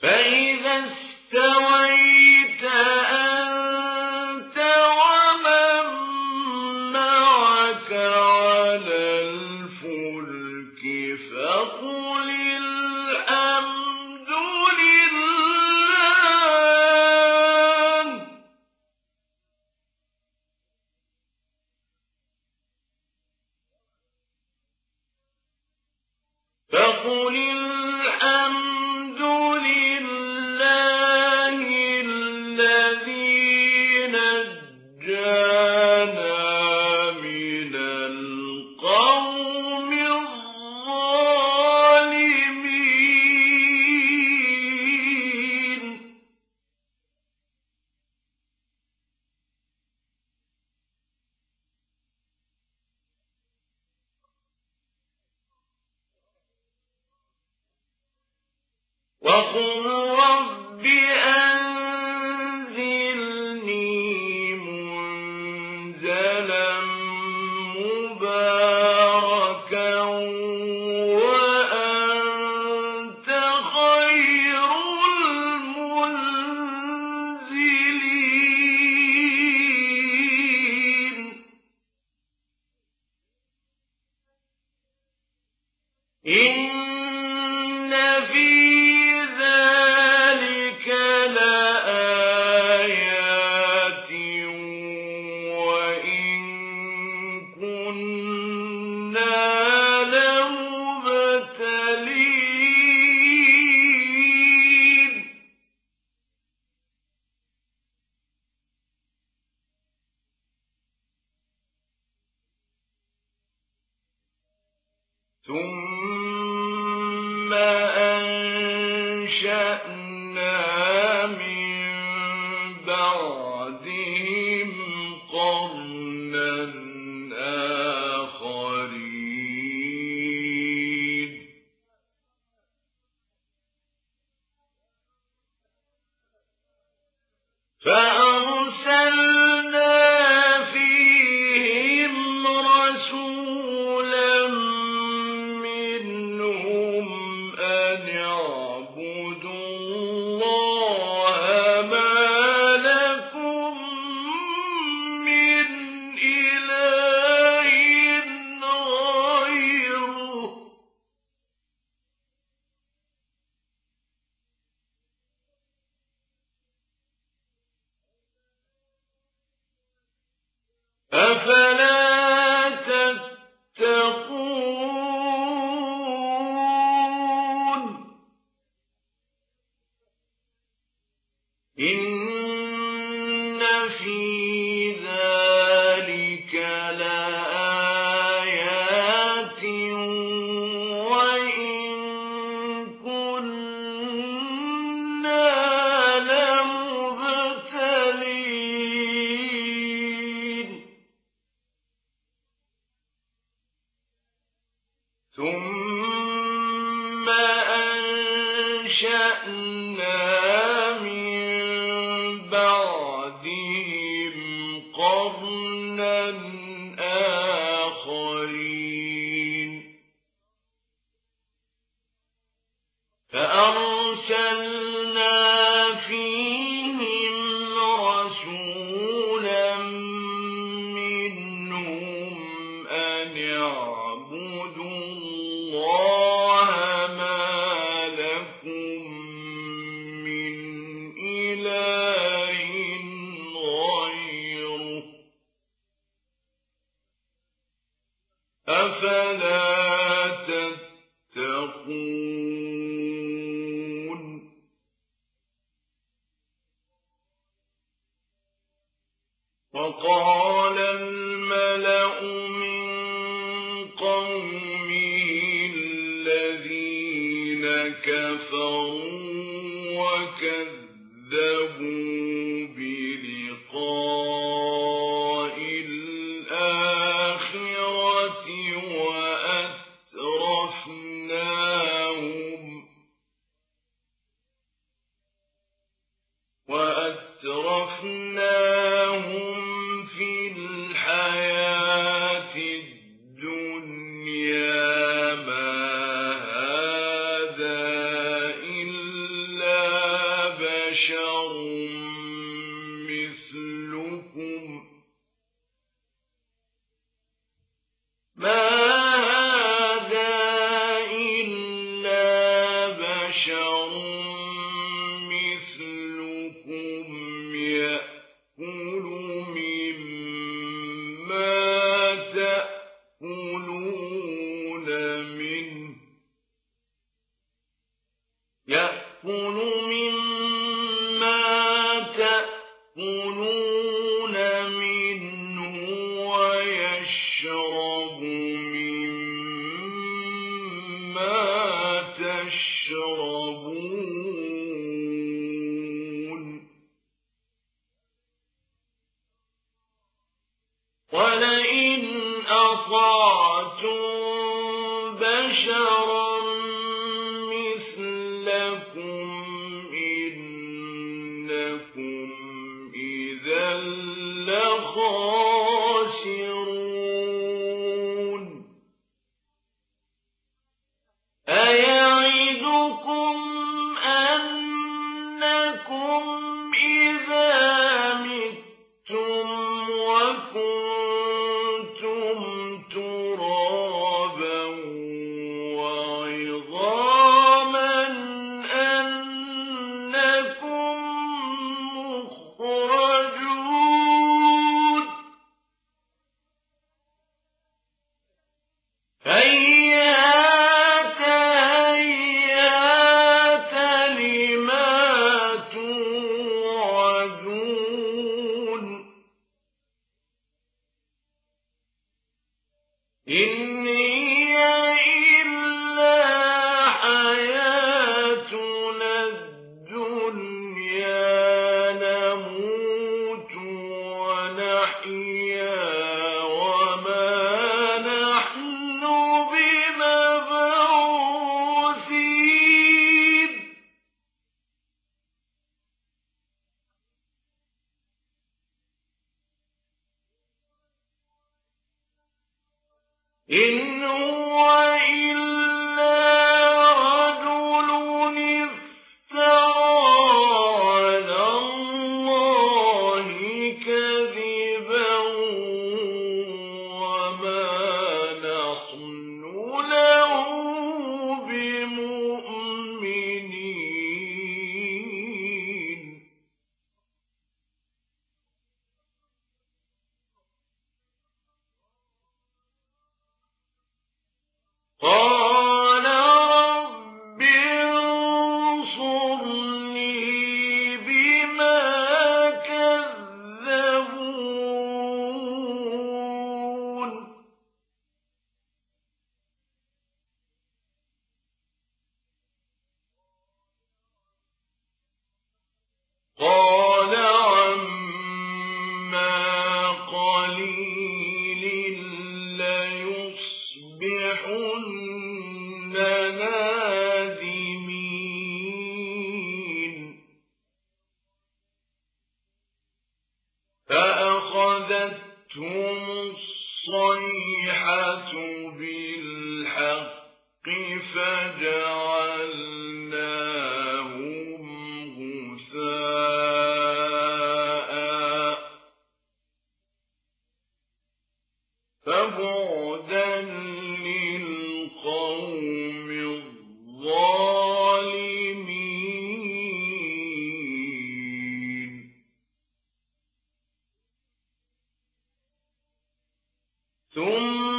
فإذا استويت أنت ومن معك على الفلك فقل الحمد لله الذي نجانا من القوم الظالمين. وقل رب أنزلني منزلا مباركا وأنت خير المنزلين. إن في ذلك لآيات وإن كنا لمبتلين. ثم أنشأنا من بعدهم قرنا آخرين. فأرسلنا فيهم رسولا منهم أن اعبدوا الله ما لكم من إله غيره. أفلا تتقون. إن في ذلك لآيات وإن كنا لمبتلين. ثم أنشأنا من بعدهم قرنا آخرين. فأرسلنا فيهم رسولا منهم أن اعبدوا الله ما لكم من إله غيره. أفلا تتقون. وقال الملأ من قومه الذين كفروا وكذبوا بلقاء الآخرة وأترفناهم في الحياة الدنيا ما هذا إلا بشر مثلكم ما هذا إلا بشر مثلكم يأكل مما تأكلون منه ويشرب مما تشربون ولئن أطعتم بشرا مثلكم إنكم إذا لخاسرون أيعدكم أنكم إذا متم وكنتم ترابا وعظاما أنكم مخرجون هيهات هيهات لما توعدون إن هي إلا حياتنا الدنيا نموت ونحيا وما نحن بمبعوثين إن هو إلا رجل افترى على الله كذبا وما نحن له بمؤمنين قال رب انصرني بما كذبون قال عما قليل ليصبحن نادمين فأخذتهم الصيحة بالحق فجعلناهم غثاء فبعدا للقوم الظالمين ثم